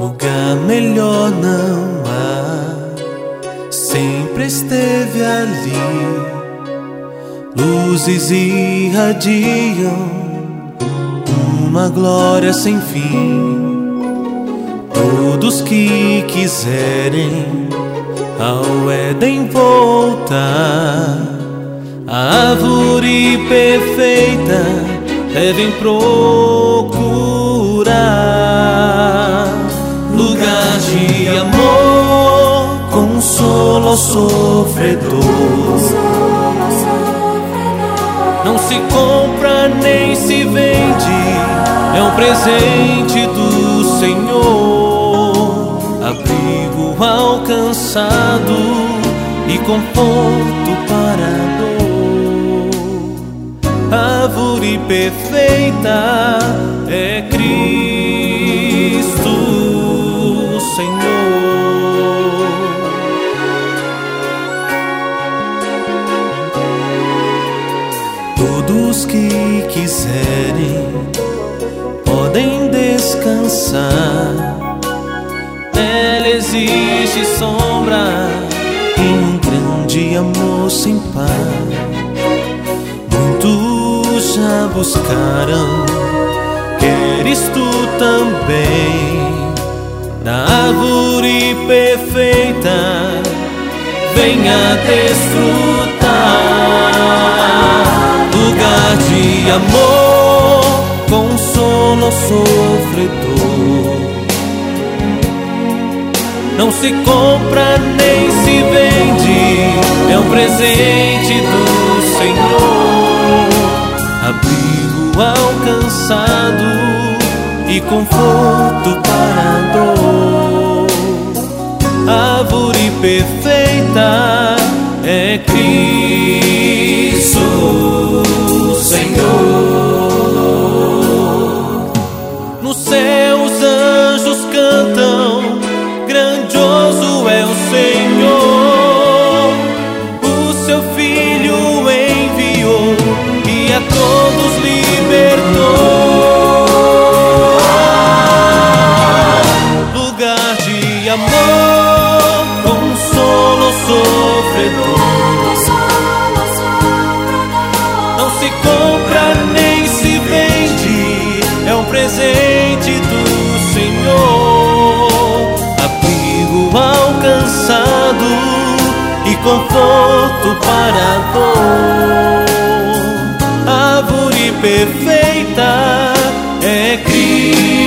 Lugar melhor não há, sempre esteve ali. Luzes irradiam uma glória sem fim. Todos que quiserem ao Éden voltar, a árvore perfeita devem procurar. Lugar de amor, consolo ao sofredor. Não se compra nem se vende, é um presente do Senhor. Abrigo ao cansado e conforto para a dor. Árvore perfeita é Cristo Senhor. Todos que quiserem podem descansar. Nela existe sombra e um grande amor sem par. Muitos já buscaram, queres tu também? Na árvore perfeita venha desfrutar. Lugar de amor, consolo ao sofredor. Não se compra nem se vende, é um presente do Senhor. Abrigo ao cansado e conforto para a dor. Árvore perfeita é Cristo Senhor. No céu os anjos cantam, grandioso é o Senhor. O seu Filho enviou e a todos libertou. Lugar de amor, consolo ao sofredor. Não se compra nem se vende, é um presente do Senhor. Abrigo ao cansado e conforto para a dor. Árvore perfeita é Cristo.